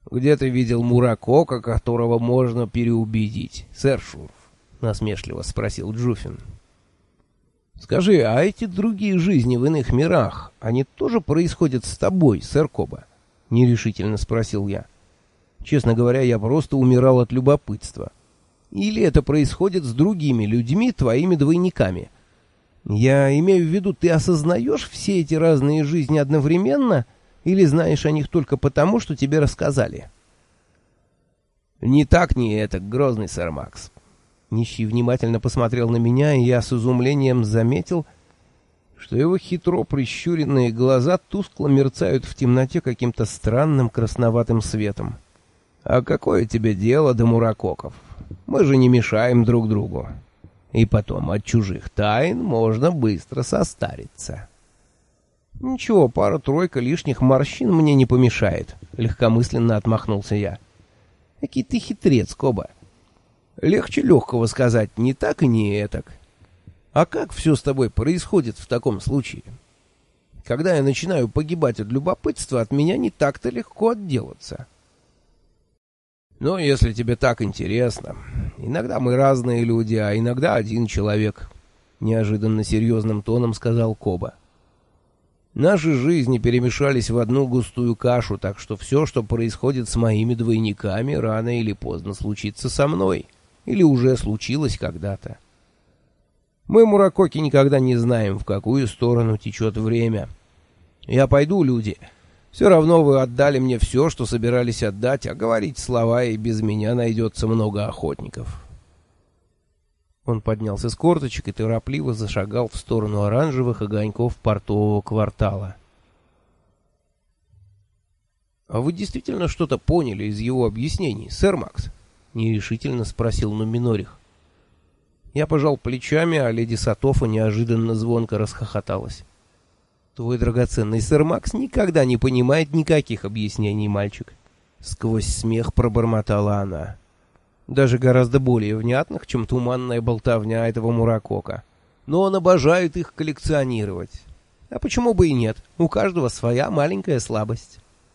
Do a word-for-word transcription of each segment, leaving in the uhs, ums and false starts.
Где ты видел Муракока, которого можно переубедить, сэр Шурф? — насмешливо спросил Джуфин. — Скажи, а эти другие жизни в иных мирах, они тоже происходят с тобой, сэр Коба? — нерешительно спросил я. Честно говоря, я просто умирал от любопытства. Или это происходит с другими людьми, твоими двойниками? Я имею в виду, ты осознаешь все эти разные жизни одновременно, или знаешь о них только потому, что тебе рассказали? Не так, не это, грозный сэр Макс. Нищий внимательно посмотрел на меня, и я с изумлением заметил, что его хитро прищуренные глаза тускло мерцают в темноте каким-то странным красноватым светом. «А какое тебе дело до Муракоков? Мы же не мешаем друг другу. И потом, от чужих тайн можно быстро состариться». «Ничего, пара-тройка лишних морщин мне не помешает», — легкомысленно отмахнулся я. «Какий ты хитрец, Коба. Легче легкого сказать, не так и не этак. А как все с тобой происходит в таком случае? Когда я начинаю погибать от любопытства, от меня не так-то легко отделаться». «Ну, если тебе так интересно. Иногда мы разные люди, а иногда один человек», — неожиданно серьезным тоном сказал Коба. «Наши жизни перемешались в одну густую кашу, так что все, что происходит с моими двойниками, рано или поздно случится со мной, или уже случилось когда-то. Мы, Муракоки, никогда не знаем, в какую сторону течет время. Я пойду, люди. Все равно вы отдали мне все, что собирались отдать, а говорить слова, и без меня найдется много охотников». Он поднялся с корточек и торопливо зашагал в сторону оранжевых огоньков портового квартала. «А вы действительно что-то поняли из его объяснений, сэр Макс?» — нерешительно спросил Нуминорих. Я пожал плечами, а леди Сатофа неожиданно звонко расхохоталась. «Твой драгоценный сэр Макс никогда не понимает никаких объяснений, мальчик», — сквозь смех пробормотала она. «Даже гораздо более внятных, чем туманная болтовня этого Муракока. Но он обожает их коллекционировать. А почему бы и нет? У каждого своя маленькая слабость».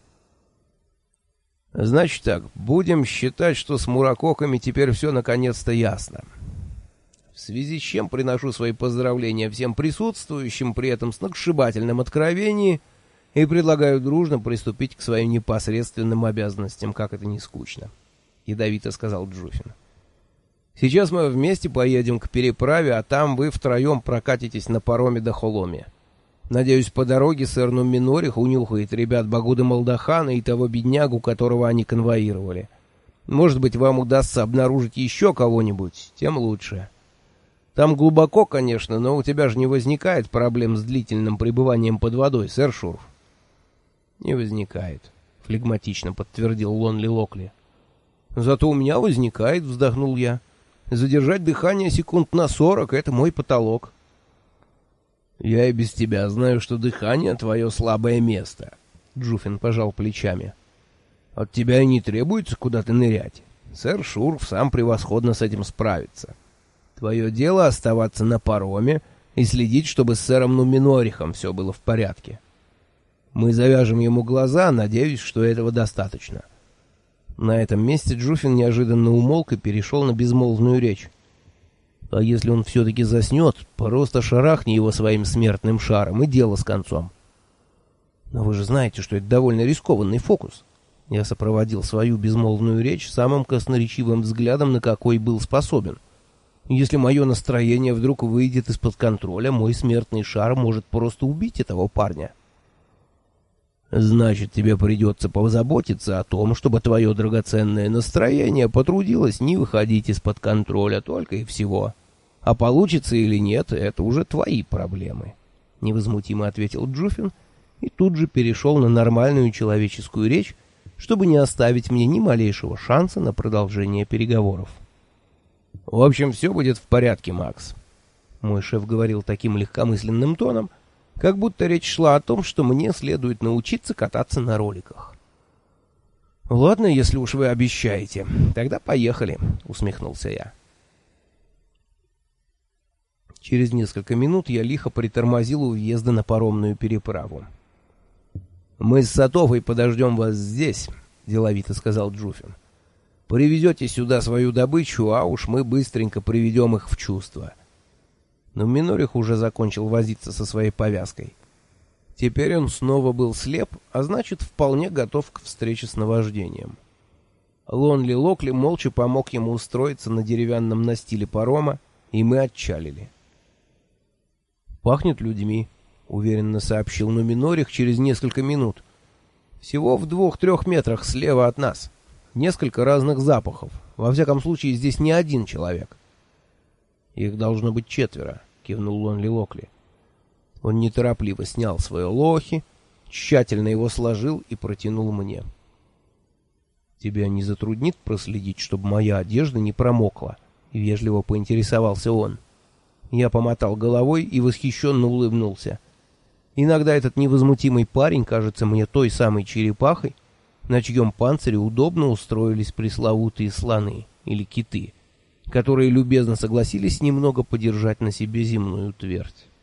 «Значит так, будем считать, что с Муракоками теперь все наконец-то ясно. В связи с чем приношу свои поздравления всем присутствующим при этом сногсшибательном откровении и предлагаю дружно приступить к своим непосредственным обязанностям, как это не скучно», — ядовито сказал Джуфин. «Сейчас мы вместе поедем к переправе, а там вы втроем прокатитесь на пароме до Холоми. Надеюсь, по дороге сэр Нуминорих унюхает ребят Багуда Малдахана и того беднягу, которого они конвоировали. Может быть, вам удастся обнаружить еще кого-нибудь, тем лучше. Там глубоко, конечно, но у тебя же не возникает проблем с длительным пребыванием под водой, сэр Шурф?» «Не возникает», — флегматично подтвердил Лонли Локли. «Зато у меня возникает», — вздохнул я. «Задержать дыхание секунд на сорок — это мой потолок». «Я и без тебя знаю, что дыхание — твое слабое место», — Джуфин пожал плечами. «От тебя и не требуется куда-то нырять. Сэр Шурф сам превосходно с этим справится. Твое дело — оставаться на пароме и следить, чтобы с сэром Нуминорихом все было в порядке. Мы завяжем ему глаза, надеюсь, что этого достаточно». На этом месте Джуфин неожиданно умолк и перешел на безмолвную речь. «А если он все-таки заснет, просто шарахни его своим смертным шаром, и дело с концом». «Но вы же знаете, что это довольно рискованный фокус». Я сопроводил свою безмолвную речь самым красноречивым взглядом, на какой был способен. «Если мое настроение вдруг выйдет из-под контроля, мой смертный шар может просто убить этого парня». «Значит, тебе придется позаботиться о том, чтобы твое драгоценное настроение потрудилось не выходить из-под контроля, только и всего. А получится или нет, это уже твои проблемы», — невозмутимо ответил Джуфин и тут же перешел на нормальную человеческую речь, чтобы не оставить мне ни малейшего шанса на продолжение переговоров. «В общем, все будет в порядке, Макс», — мой шеф говорил таким легкомысленным тоном, как будто речь шла о том, что мне следует научиться кататься на роликах. «Ладно, если уж вы обещаете, тогда поехали», — усмехнулся я. Через несколько минут я лихо притормозил у въезда на паромную переправу. «Мы с Сатофой подождем вас здесь, — деловито сказал Джуфин. «Привезете сюда свою добычу, а уж мы быстренько приведем их в чувство». Но Минорих уже закончил возиться со своей повязкой. Теперь он снова был слеп, а значит, вполне готов к встрече с наваждением. Лонли Локли молча помог ему устроиться на деревянном настиле парома, и мы отчалили. «Пахнет людьми», — уверенно сообщил Нуминорих через несколько минут. «Всего в двух-трех метрах слева от нас. Несколько разных запахов. Во всяком случае, здесь не один человек». «Их должно быть четверо», — кивнул Лонли Локли. Он неторопливо снял свое лохи, тщательно его сложил и протянул мне. «Тебя не затруднит проследить, чтобы моя одежда не промокла?» — вежливо поинтересовался он. Я помотал головой и восхищенно улыбнулся. Иногда этот невозмутимый парень кажется мне той самой черепахой, на чьем панцире удобно устроились пресловутые слоны или киты, которые любезно согласились немного подержать на себе земную твердь.